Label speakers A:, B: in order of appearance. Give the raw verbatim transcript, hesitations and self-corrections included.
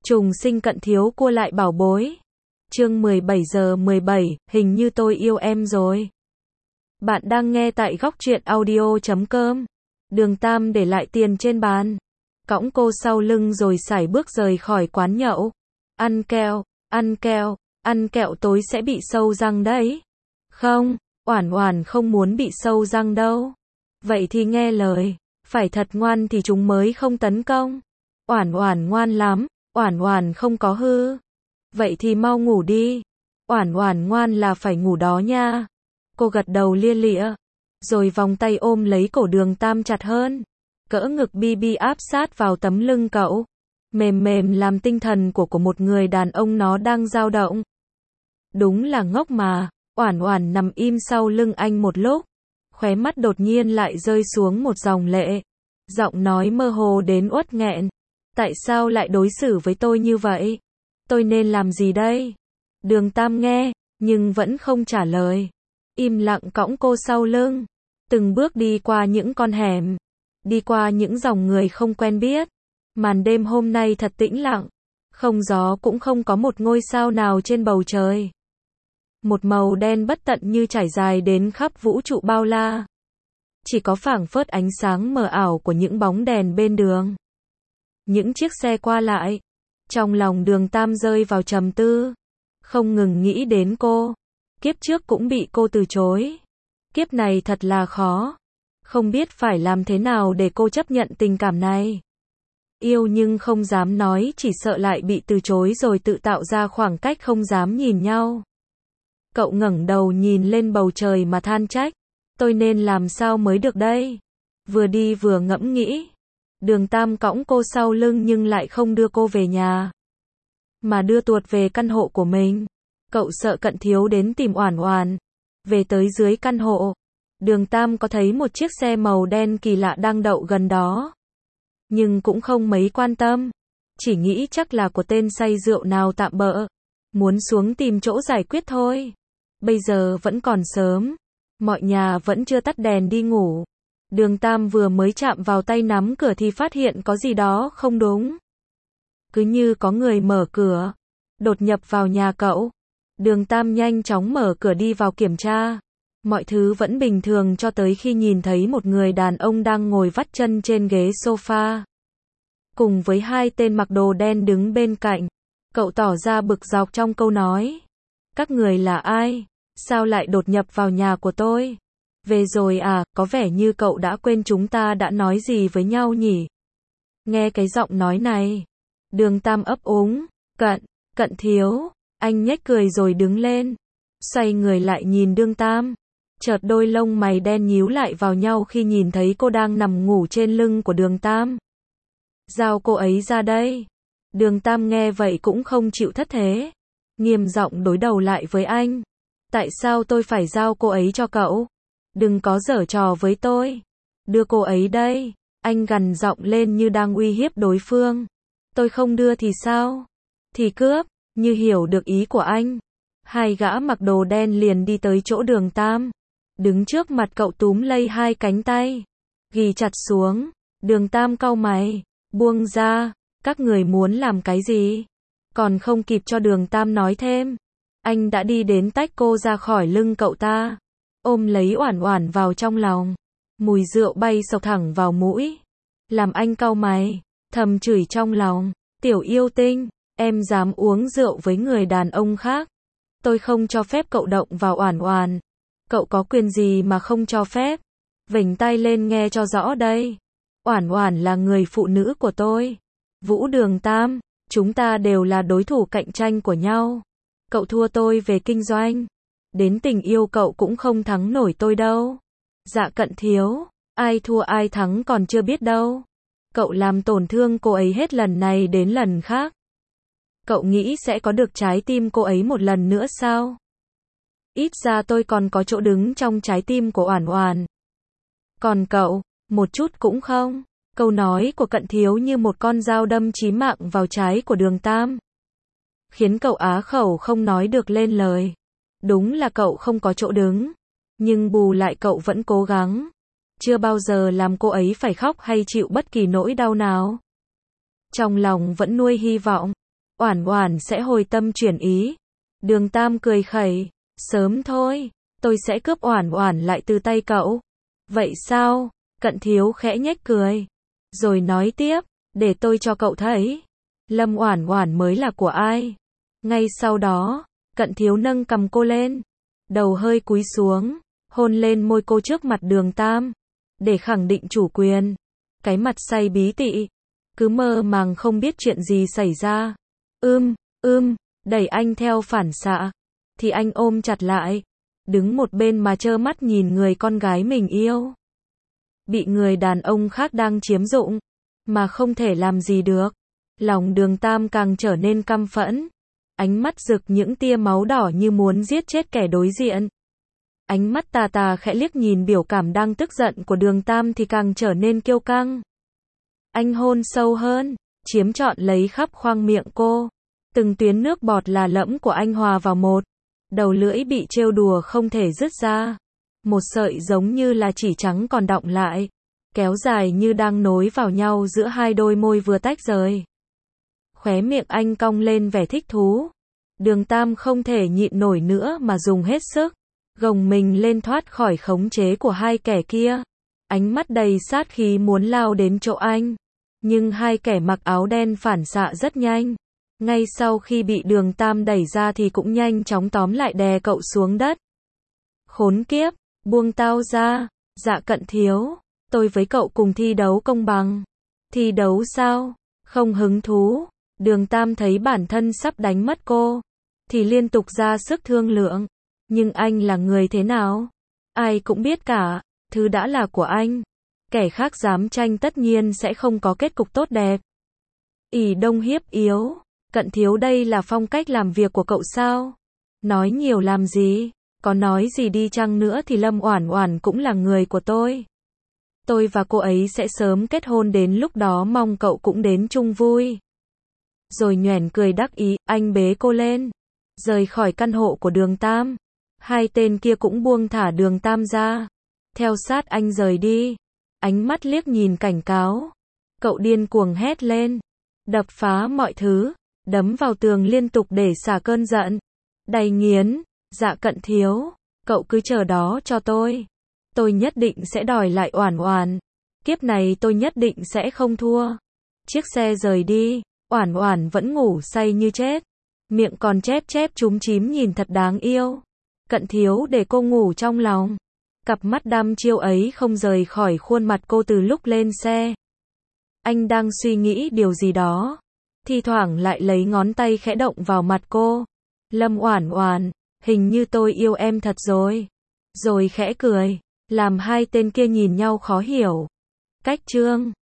A: Trùng sinh cận thiếu cua lại bảo bối. Chương mười bảy giờ mười bảy, hình như tôi yêu em rồi. Bạn đang nghe tại góc truyện audio chấm com. Đường Tam để lại tiền trên bàn, cõng cô sau lưng rồi sải bước rời khỏi quán nhậu. Ăn kẹo, ăn kẹo, ăn kẹo tối sẽ bị sâu răng đấy. Không, Oản Oản không muốn bị sâu răng đâu. Vậy thì nghe lời, phải thật ngoan thì chúng mới không tấn công. Oản Oản ngoan lắm, Oản Oản không có hư. Vậy thì mau ngủ đi. Oản Oản ngoan là phải ngủ đó nha. Cô gật đầu lia lịa, rồi vòng tay ôm lấy cổ Đường Tam chặt hơn. Cỡ ngực bi bi áp sát vào tấm lưng cậu. Mềm mềm làm tinh thần của của một người đàn ông nó đang dao động. Đúng là ngốc mà. Oản Oản nằm im sau lưng anh một lúc, khóe mắt đột nhiên lại rơi xuống một dòng lệ. Giọng nói mơ hồ đến uất nghẹn. Tại sao lại đối xử với tôi như vậy? Tôi nên làm gì đây? Đường Tam nghe, nhưng vẫn không trả lời. Im lặng cõng cô sau lưng. Từng bước đi qua những con hẻm. Đi qua những dòng người không quen biết. Màn đêm hôm nay thật tĩnh lặng. Không gió cũng không có một ngôi sao nào trên bầu trời. Một màu đen bất tận như trải dài đến khắp vũ trụ bao la. Chỉ có phảng phất ánh sáng mờ ảo của những bóng đèn bên đường. Những chiếc xe qua lại. Trong lòng Đường Tam rơi vào trầm tư. Không ngừng nghĩ đến cô. Kiếp trước cũng bị cô từ chối. Kiếp này thật là khó. Không biết phải làm thế nào để cô chấp nhận tình cảm này. Yêu nhưng không dám nói, chỉ sợ lại bị từ chối rồi tự tạo ra khoảng cách không dám nhìn nhau. Cậu ngẩng đầu nhìn lên bầu trời mà than trách. Tôi nên làm sao mới được đây? Vừa đi vừa ngẫm nghĩ. Đường Tam cõng cô sau lưng nhưng lại không đưa cô về nhà, mà đưa tuột về căn hộ của mình. Cậu sợ cận thiếu đến tìm Oản Oản. Về tới dưới căn hộ, Đường Tam có thấy một chiếc xe màu đen kỳ lạ đang đậu gần đó. Nhưng cũng không mấy quan tâm. Chỉ nghĩ chắc là của tên say rượu nào tạm bợ. Muốn xuống tìm chỗ giải quyết thôi. Bây giờ vẫn còn sớm. Mọi nhà vẫn chưa tắt đèn đi ngủ. Đường Tam vừa mới chạm vào tay nắm cửa thì phát hiện có gì đó không đúng. Cứ như có người mở cửa, đột nhập vào nhà cậu. Đường Tam nhanh chóng mở cửa đi vào kiểm tra. Mọi thứ vẫn bình thường cho tới khi nhìn thấy một người đàn ông đang ngồi vắt chân trên ghế sofa. Cùng với hai tên mặc đồ đen đứng bên cạnh. Cậu tỏ ra bực dọc trong câu nói. Các người là ai? Sao lại đột nhập vào nhà của tôi? Về rồi à, có vẻ như cậu đã quên chúng ta đã nói gì với nhau nhỉ? Nghe cái giọng nói này. Đường Tam ấp úng. Cận, cận thiếu. Anh nhếch cười rồi đứng lên. Xoay người lại nhìn Đường Tam. Chợt đôi lông mày đen nhíu lại vào nhau khi nhìn thấy cô đang nằm ngủ trên lưng của Đường Tam. Giao cô ấy ra đây. Đường Tam nghe vậy cũng không chịu thất thế. Nghiêm giọng đối đầu lại với anh. Tại sao tôi phải giao cô ấy cho cậu? Đừng có giở trò với tôi. Đưa cô ấy đây. Anh gằn giọng lên như đang uy hiếp đối phương. Tôi không đưa thì sao? Thì cướp. Như hiểu được ý của anh, hai gã mặc đồ đen liền đi tới chỗ Đường Tam. Đứng trước mặt cậu túm lấy hai cánh tay, ghì chặt xuống. Đường Tam cau mày. Buông ra. Các người muốn làm cái gì? Còn không kịp cho Đường Tam nói thêm, anh đã đi đến tách cô ra khỏi lưng cậu ta, ôm lấy Oản Oản vào trong lòng. Mùi rượu bay sộc thẳng vào mũi, làm anh cau mày, thầm chửi trong lòng. Tiểu yêu tinh, em dám uống rượu với người đàn ông khác. Tôi không cho phép cậu động vào Oản Oản. Cậu có quyền gì mà không cho phép? Vểnh tay lên nghe cho rõ đây. Oản Oản là người phụ nữ của tôi. Vũ Đường Tam, chúng ta đều là đối thủ cạnh tranh của nhau. Cậu thua tôi về kinh doanh. Đến tình yêu cậu cũng không thắng nổi tôi đâu. Dạ cận thiếu, ai thua ai thắng còn chưa biết đâu. Cậu làm tổn thương cô ấy hết lần này đến lần khác. Cậu nghĩ sẽ có được trái tim cô ấy một lần nữa sao? Ít ra tôi còn có chỗ đứng trong trái tim của Oản Oản. Còn cậu, một chút cũng không. Câu nói của cận thiếu như một con dao đâm chí mạng vào trái của Đường Tam. Khiến cậu á khẩu không nói được lên lời. Đúng là cậu không có chỗ đứng. Nhưng bù lại cậu vẫn cố gắng. Chưa bao giờ làm cô ấy phải khóc hay chịu bất kỳ nỗi đau nào. Trong lòng vẫn nuôi hy vọng. Oản Oản sẽ hồi tâm chuyển ý. Đường Tam cười khẩy, sớm thôi, tôi sẽ cướp Oản Oản lại từ tay cậu. Vậy sao? Cận Thiếu khẽ nhếch cười, rồi nói tiếp, để tôi cho cậu thấy, Lâm Oản Oản mới là của ai. Ngay sau đó, Cận Thiếu nâng cầm cô lên, đầu hơi cúi xuống, hôn lên môi cô trước mặt Đường Tam, để khẳng định chủ quyền. Cái mặt say bí tị, cứ mơ màng không biết chuyện gì xảy ra. Ưm, ưm, đẩy anh theo phản xạ, thì anh ôm chặt lại, đứng một bên mà trơ mắt nhìn người con gái mình yêu bị người đàn ông khác đang chiếm dụng, mà không thể làm gì được. Lòng Đường Tam càng trở nên căm phẫn, ánh mắt rực những tia máu đỏ như muốn giết chết kẻ đối diện. Ánh mắt tà tà khẽ liếc nhìn biểu cảm đang tức giận của Đường Tam thì càng trở nên kiêu căng. Anh hôn sâu hơn, chiếm trọn lấy khắp khoang miệng cô. Từng tuyến nước bọt là lẫm của anh hòa vào một. Đầu lưỡi bị trêu đùa không thể dứt ra. Một sợi giống như là chỉ trắng còn đọng lại, kéo dài như đang nối vào nhau giữa hai đôi môi vừa tách rời. Khóe miệng anh cong lên vẻ thích thú. Đường Tam không thể nhịn nổi nữa mà dùng hết sức, gồng mình lên thoát khỏi khống chế của hai kẻ kia. Ánh mắt đầy sát khí muốn lao đến chỗ anh. Nhưng hai kẻ mặc áo đen phản xạ rất nhanh. Ngay sau khi bị Đường Tam đẩy ra thì cũng nhanh chóng tóm lại đè cậu xuống đất. Khốn kiếp, buông tao ra. Dạ Cận Thiếu, tôi với cậu cùng thi đấu công bằng. Thi đấu sao? Không hứng thú. Đường Tam thấy bản thân sắp đánh mất cô, thì liên tục ra sức thương lượng. Nhưng anh là người thế nào? Ai cũng biết cả, thứ đã là của anh. Kẻ khác dám tranh tất nhiên sẽ không có kết cục tốt đẹp. ỷ đông hiếp yếu. Cận Thiếu, đây là phong cách làm việc của cậu sao? Nói nhiều làm gì? Có nói gì đi chăng nữa thì Lâm Oản Oản cũng là người của tôi. Tôi và cô ấy sẽ sớm kết hôn, đến lúc đó mong cậu cũng đến chung vui. Rồi nhoẻn cười đắc ý, anh bế cô lên, rời khỏi căn hộ của Đường Tam. Hai tên kia cũng buông thả Đường Tam ra, theo sát anh rời đi. Ánh mắt liếc nhìn cảnh cáo. Cậu điên cuồng hét lên, đập phá mọi thứ, đấm vào tường liên tục để xả cơn giận. Đầy nghiến. Dạ Cận Thiếu, cậu cứ chờ đó cho tôi. Tôi nhất định sẽ đòi lại Oản Oản. Kiếp này tôi nhất định sẽ không thua. Chiếc xe rời đi, Oản Oản vẫn ngủ say như chết, miệng còn chép chép chúm chím nhìn thật đáng yêu. Cận Thiếu để cô ngủ trong lòng. Cặp mắt đăm chiêu ấy không rời khỏi khuôn mặt cô từ lúc lên xe. Anh đang suy nghĩ điều gì đó, thi thoảng lại lấy ngón tay khẽ động vào mặt cô. Lâm Oản Oản, hình như tôi yêu em thật rồi. Rồi khẽ cười, làm hai tên kia nhìn nhau khó hiểu. Cách chương